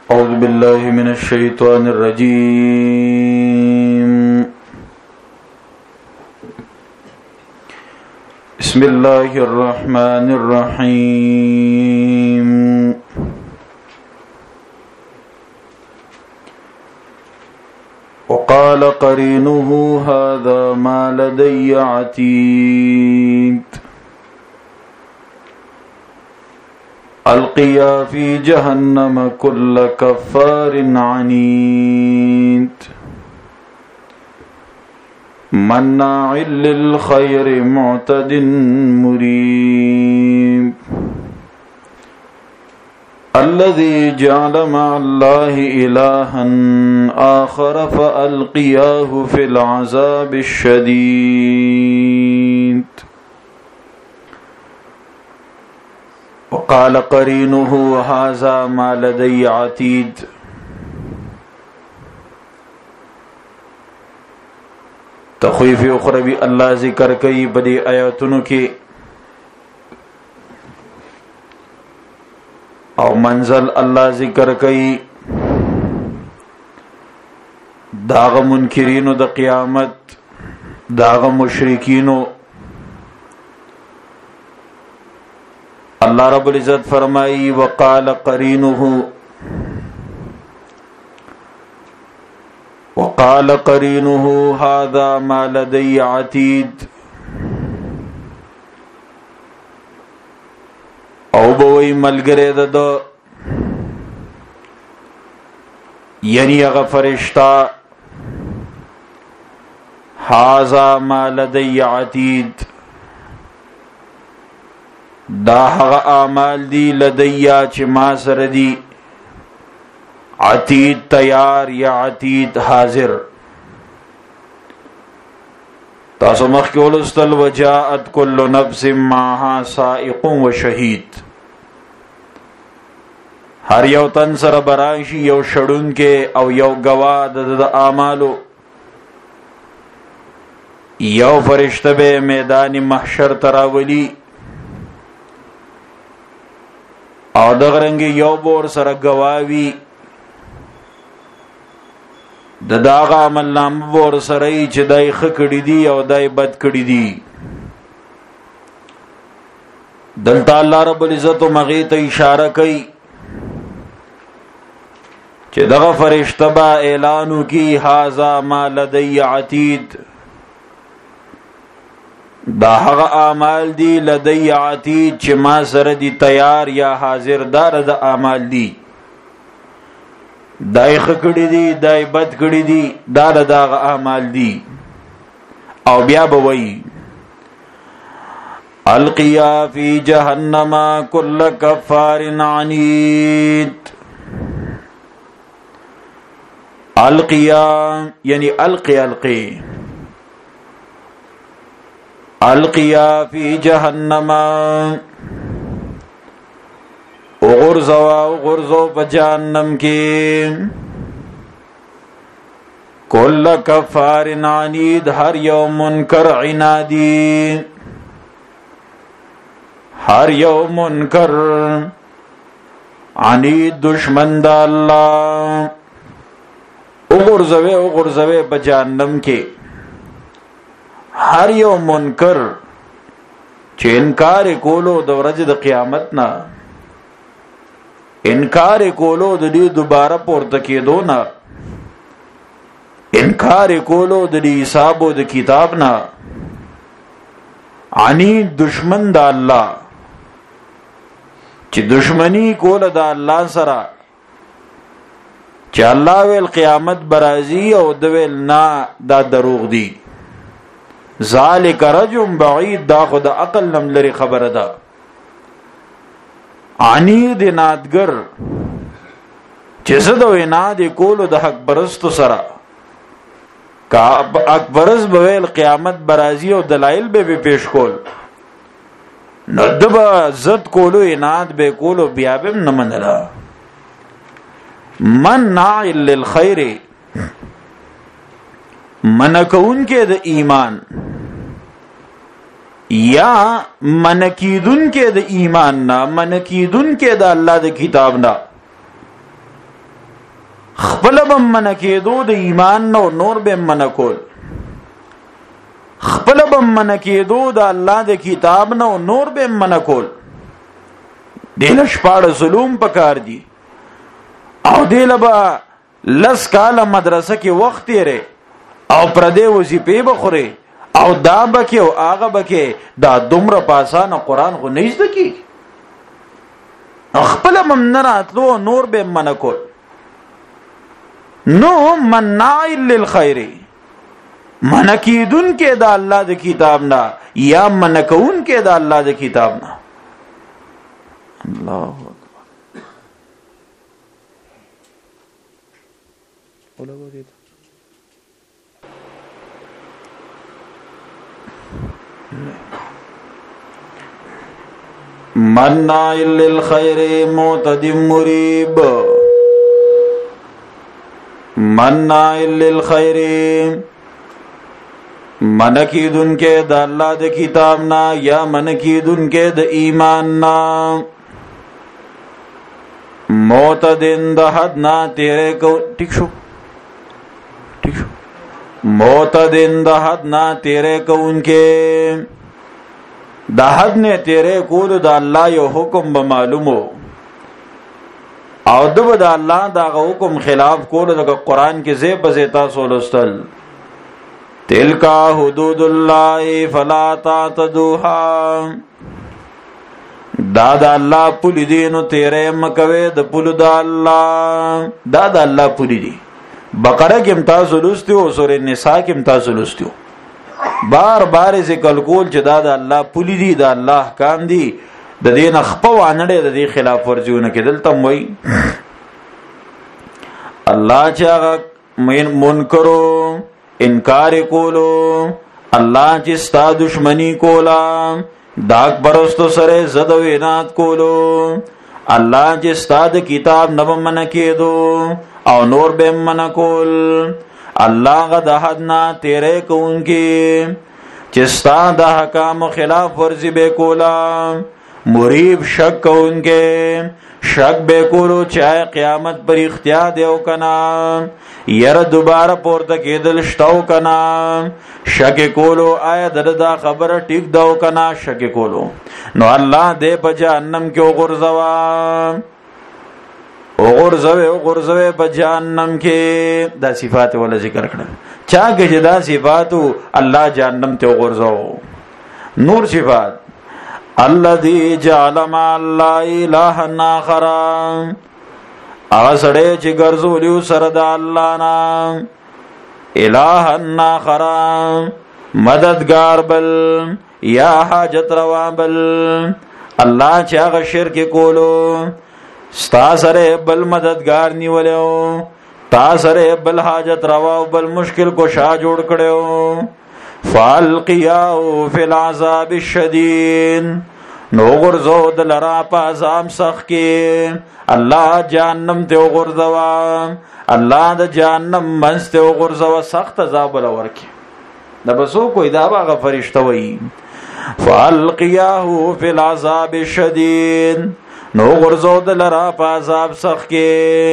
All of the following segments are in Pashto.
أعوذ بالله من الشيطان الرجيم. بسم الله الرحمن الرحيم. وقال قرينه هذا ما لدي عتيد القيا في جهنم كل كفار عنيد مناع للخير معتد مريب الذي جعل مع الله إلها آخر فألقياه في العذاب الشديد وقال قرينه هذا ما لدي عتيد. تخویف اخروی اللہ ذکر کئی بدی آیاتونو کی او منزل اللہ ذکر کئی داغ منکرینو دا قیامت داغ مشرکینو. اللہ رب العزت فرمائی وقال قرینه هذا ما لدي عتید او بوئی ملگرے دا یعنی اغا فرشتہ هذا ما لدي عتید دا هغه اعمال دی لدیا چې ما سره دی عتید تیار یا عتید حاضر. تاسو مخکې ولوستل وجاءت كل نفس معها سائق و شهید. هر یو تن سره براشي یو شړونکې او یو گواه د اعمالو. یو فرشته به میدان محشر تراولی او دغرنگی یو بور سره گواوی د داغ عمل نام بور سره چې دای خکړی دی او دای بد کړی دی. دلته الله رب العزت مغی ته اشاره کوي چې دغه فرشتہ با اعلانو کی هاذا ما لدی عتید دا هغه اعمال دی لدی عتید چې ما سره دی تیار یا حاضر دار د اعمال دی. دای خکړی دی دای بد کړی دی دا دغه اعمال دی. او بیا به وی القیا فی جهنم کل کفار عنید. القیا یعنی القی القیا فی جہنم اغرزو بجہنم کی کل کفار عنید ہر یوم منکر عنادی ہر یوم منکر عنید دشمن دا اللہ. اغرزوے بجہنم کی هر یو منکر چې انکار کولو د ورځې د قیامت نه انکار کولو د دې دوباره پورته کېدو نه انکار کولو د دې حساب او د کتاب نه عنی دشمن د الله چې دشمنی کوله د الله سره چې الله ویل قیامت برازي او د ویل نه دا دروغ دی. ذالک رجم بعید دا خود عقل نم لري خبره ده. عنید نادگر چې زه د عناد کولو د حق پرستو سره کا حق پرست بویل قیامت برازي او دلایل به پیش کول نو دبا زد کولو عناد به کولو بیا به نه منله. مناع للخير منکون کې د ایمان یا منکیدون کې د ایمان نه منکیدون کې د الله د کتاب نه خپل بم من کېدو د ایمان نو نور به من کول خپل بم من کېدو د الله د کتاب نو نور به من کول دل شپاړه ظلم پکار دي او دل با لس کاله مدرسه کې وخت یې او پردې وظیفې بخوري او دا بکه او هغه بکه دا دومره پاسانه قران خو نه زده کی خپل مم راتلو نور به من کول نو مناع للخير من کیدون کې دا الله د کتاب نه یا من کون کې دا الله د کتاب نه الله اکبر مناع للخير معتد مريب مناع للخير منکیدن کې د الله د کتاب نا یا منکیدن کې د ایمان نا معتدن د حد نا تیرے کو ٹھیک شو معتدن د حد نا تیرے کو ان کے د حد نے تیرے کول د الله یو حکم به معلومو او د الله دا حکم خلاف کول د قران کې زی بزی تاسو لستل تلکا حدود اللہ فلا تعتدوها دا اللہ پولی دی نو تیرے مکوے دا پولو دا اللہ دا اللہ پولی دی بقرہ کم تاسو لستیو سورہ نساء کم تاسو لستیو بار بار ذکر کول چې دا اللہ پولی دی دا اللہ حکام دی دا دین اخپا وانڑے دا دی خلاف ورزیون کی دلتم وی اللہ چاگا منکرو انکار کولو الله چې ستا دشمنی کولا داک برستو سره زد و انات کولو الله چې ستا د کتاب نب من کېدو او نور به من کول الله غد حدنا تیرے کونکی چې ستا د حکام خلاف ورزی به کولا مریب شک کونکے شک بے کولو چاہے قیامت پر اختیار دیو کنا یر دوبارہ پورتا کی دل شتاو کنا شک کولو آیا دردا خبر ٹک داو کنا شک کولو نو اللہ دے پا جہنم کی اغرزوے پا جہنم کی دا صفات والا ذکر کرنا چاہے کہ دا صفاتو اللہ جہنم تے اغرزو نور صفات الذي جعل مع الله الها اخر هغه سړی چې ګرځولیو سره د الله نه الها اخر مددگار بل یا حاجت روا بل الله چې هغه شرک کولو ستا سره بل مددگار نیولیو تا سره بل حاجت روا بل مشکل کو شا جوړ کړو فالقیاو فی العذاب الشدید نو غرزو دلرا پا عذاب سخ کی اللہ جہنم تے غرزوا اللہ دا جہنم منس تے غرزوا سخت عذاب لور کی دا بسو کوئی دا باغ فرشتہ وئی فالقیاو فی العذاب الشدید نو غرزو دلرا پا عذاب سخ کی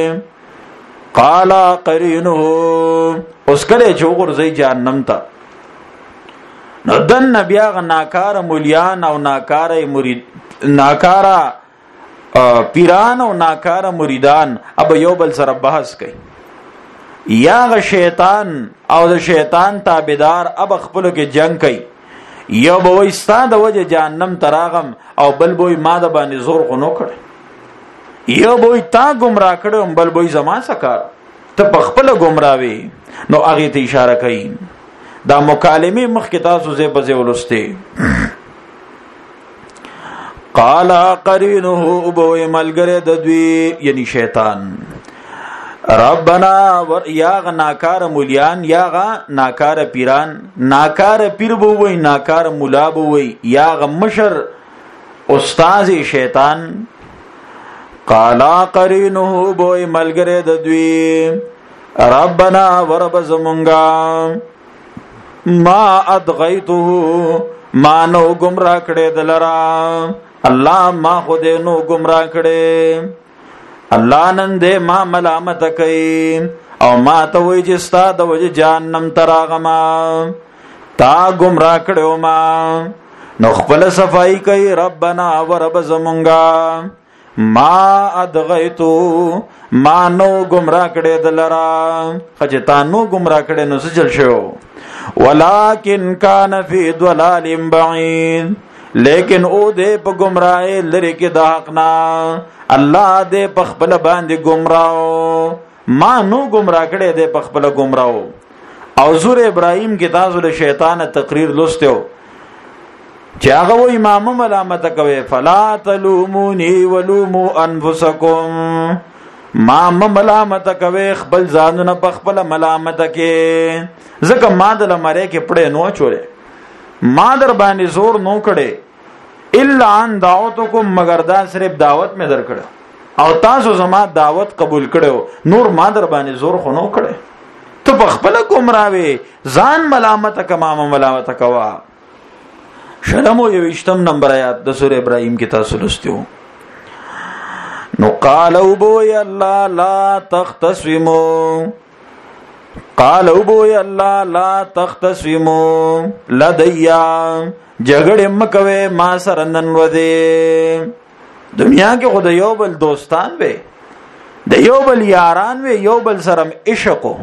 قالا قرینو اس کلے چو غرزی جہنم تا نو دن بیا غ ناکار مولیان او ناکار مرید ناکارا پیران او ناکار مریدان اب یو بل سره بحث کوي یا غ شیطان او د شیطان تابعدار اب خپل کې جنگ کوي یو به وستا د وجه جهنم تراغم او بل بوې ما د باندې زور غنو کړ یو بوې تا گمراه کړم بل بوې زما سکار ته په خپل گمراوي نو هغه ته اشاره کوي دا مکالمه مخکې تاسو زې بځې ولسته قال قرینه ابو ملګری د دوی یعنی شیطان ربنا یا غ ناکار مولیان یا غ ناکار پیران ناکار پیر بو وای ناکار مولا بو وای یا غ مشر استاد شیطان قال قرینه ابو ملګری د دوی ربنا ورب زمونگا ما ادغیته ما نو گمراه کړه دلرا الله ما خود نو گمراه کړه الله نن دې ما ملامت کوي او ما ته وایي چې ستا د وجه جهنم ته راغما تا گمراه کړو ما. نو خپل صفائی کوي ربنا ورب زمونږه ما ادغیتو ما نو گمراه کړي دلرا خجتا نو گمراه کړي نو سجل شو ولکن کان فی ضلال بعید لیکن او دې په گمراه لری کې د حق نه الله دې په خپل باندې گمراه ما نو گمراه کړي دې په خپل گمراه. او سور ابراهیم کې تاسو له شیطان تقریر لوستو چې هغه و امام ملامت کوي فلا تلومونی ولوموا انفسکم ما ملامت کوي خپل ځانونه په خپل ملامت کې ځکه ما د لمره کې پړې نو چولې ما در باندې زور نو کړي الا ان دعوتکم مگر دا صرف دعوت مې در کړ او تاسو زما دعوت قبول کړو نور ما در باندې زور خو نو کړي ته په خپل گمراوي ځان ملامت کما ملامت کوا. شرمو 28 نمبر آیات د سورہ ابراهیم کې تاسو لستیو. نو قالوا بو یا الله لا تختصموا قالوا بو یا الله لا تختصموا لدیا جګړه مکوي ما سره نن ودی. دنیا کې خدای یو بل دوستان وي د یو بل یاران وي یو بل سره عشقو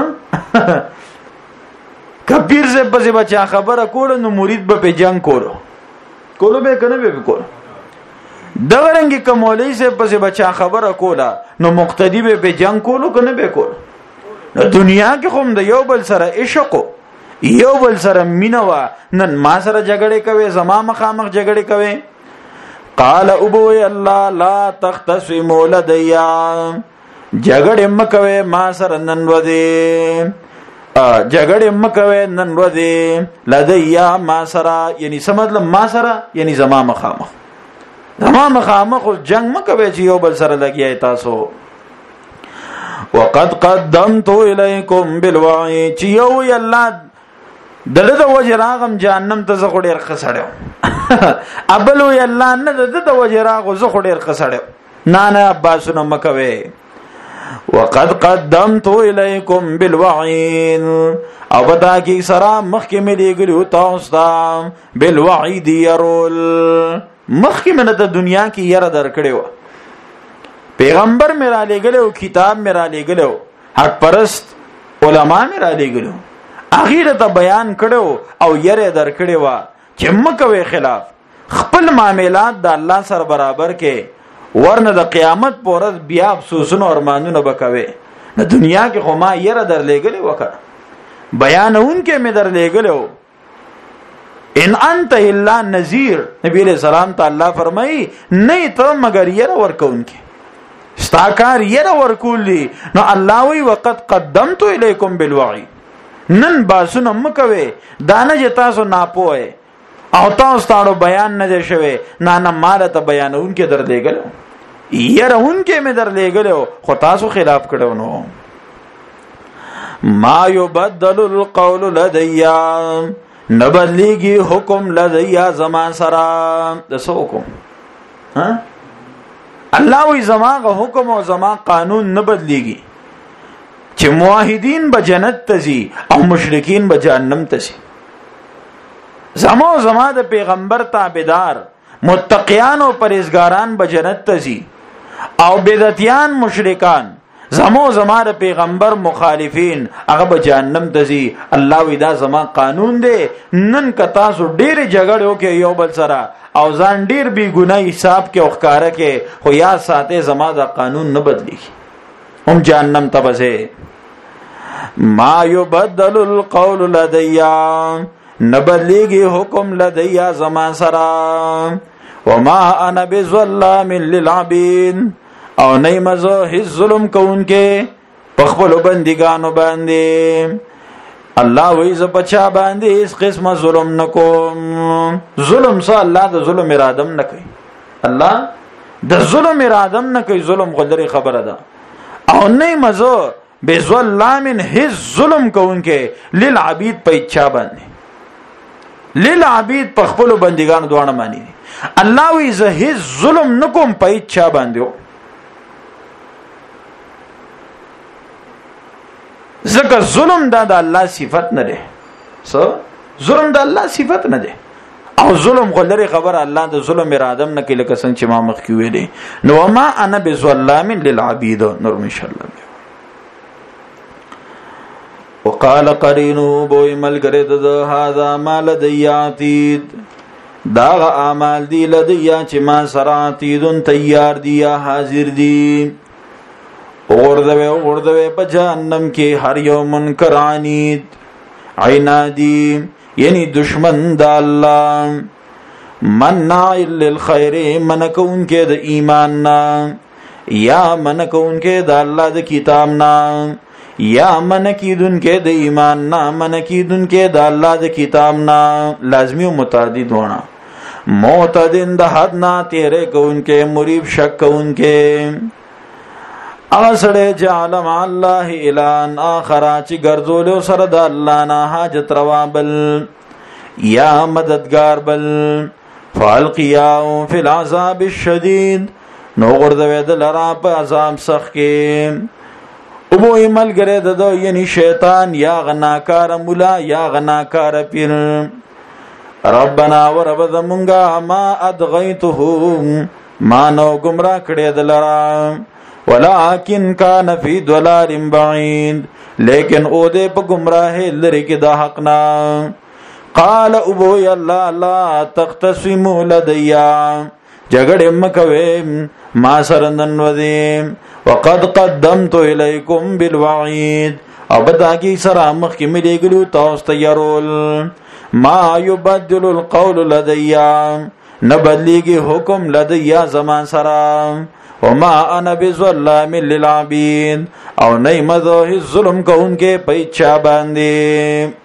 کبیر سے پسی بچا خبر کولو نو مرید با پی جنگ کولو بے کنه بے کولو دغرنگی کمولی سے پسی بچا خبر کولا نو مقتدی بے پی جنگ کولو کنه بے کولو. دنیا کی خوم دا یو بل سر عشقو یو بل سر مینوا نن ما سر جگڑے کوي زما مخامخ جگڑے کوي. قال ابوی اللہ لا تختصموا لدیا جگڑے مکوي ما سر نن ودی جګړه مکوي نن ورځې لدیا ما سره یعنی سمجل ما سره یعنی زما مخامخ جنگ مکوي چې یو بل سره لګیای تاسو. وقد قدمت الیکم بالوعی چې یو الله دغه وجه راغم جهنم ته زه ډیر خسړم ابلو الله نه دغه وجه راغو زه ډیر خسړم نه عباس نو مکوي. وقد قدمت الیکم بالوعید او بدا کی سرا مخک ملی گلیو تاستا بالوعید يرول مخک من د دنیا کی ير در کړو پیغمبر میرا لګلو کتاب میرا لګلو حق پرست علما میرا لګلو اخیره ته بیان کړو او ير در کړو چې مکوي خلاف خپل معاملات د الله سره برابر کې ورنه د قیامت پورز بیا افسوسونه او ارمانونه وکوي. د دنیا کې خو ما یره در لګلې وکړه بیانون کې مې در لګلو ان انت الا نذیر. نبی علیہ السلام ته الله فرمایي نه ته مگر یره ورکون کې استاکار یره ورکولی. نو الله وی وقت قدمت الیکم بالوعی نن باسونه مکوي دانه چې تاسو ناپوهه او تاسو تاړو بیان نه دی شوی نه مال ته بیانون کې در لګلو يرهون کې مې در لګلو خو تاسو خلاف کړو. نو ما يبدل القول لدیا نبدلیږي حکم لدیا زما سره د سو حکم الله وی زما غو حکم او زما قانون نبدلیږي چې موحدین به جنت تزي او مشرکین به جهنم تزي. زما د پیغمبر تابعدار متقیان او پرهیزګاران به جنت تزي او بدعتیان مشرکان زما د پیغمبر مخالفین هغه به جهنم تزي. الله ودا زما قانون دی نن کتا سو ډیر جګړو کې یو بل سره او ځان ډیر بی ګناه حساب کې اوخکاره کې خو یا ساته زما د قانون نه بدلی هم جهنم تبسه. ما يبدل القول لدیا نبدلیږي حکم لدیا زما سره وما انا بظلام للعبید او نه مزه هیڅ ظلم کوونکې په خپل بندګانو باندې. الله وی ز بچا باندې اس قسمه ظلم نکوم. ظلم سره الله د ظلم ارادم نه کوي. الله د ظلم ارادم نه کوي. ظلم غلري خبره ده او نه مزه بظلام هیڅ ظلم کوونکې للعبید په اچھا باندې للعبید په خپل بندګانو دوانه مانی. الله وی زه هیڅ ظلم نکوم په اچھا باندې ځکه ظلم د الله صفت نه ده. ظلم د الله صفت نه ده. او ظلم خو لري خبر الله د ظلم اراده نه کوي لکه څنګه چې ما مخکې ویلې. نو ما انا بظلام للعبید. نور ان شاء الله. وقال قرینه بو ملګری د هاذا مال دیاتید دا اعمال دی لدیا چې ما سراتیدون تیار دی یا حاضر دی. اوردوی په جهنم کې هر یو منکر عنید عنادی یعنی دشمن د الله مناع للخير منکون کې د ایمان نا یا منکون کې د الله د کتاب نا یا منکیدون کې د ایمان نا منکیدون کې د الله د کتاب نا لازمی او متعدد ہونا معتدن د حد نا تیرے کون کې مریب شک کون کې اغسڑے جعل مع الله الان آخر چې ګرځول سره د الله نه حاجت روا بل یا مددگار بل فالقیاو فی العذاب الشدید نو غردوی د لرا په عذاب سخت کې. او بو ایمل گره ددو یعنی شیطان یا غناکار مولا یا غناکار پیر. ربنا و رب زمونگا ما ادغیتو ما نو گمراه کړی دلرا ولکن کان فی ضلال بعید لیکن او دې په گمراه لری کې د حق نه. قال ابو الله لا تختصموا لدیا جګړه مکوي ما سرندن ودیم وقد قدمت الیکم بالوعید او بداګي سره مخ کې ملي ګلو تاسو ته يرول ما يبدل القول لدیا نبدلیږي حکم لدیا زمان سره وما انا بظلام للعبید او نه مزه ظلم کوونکې په چا باندې.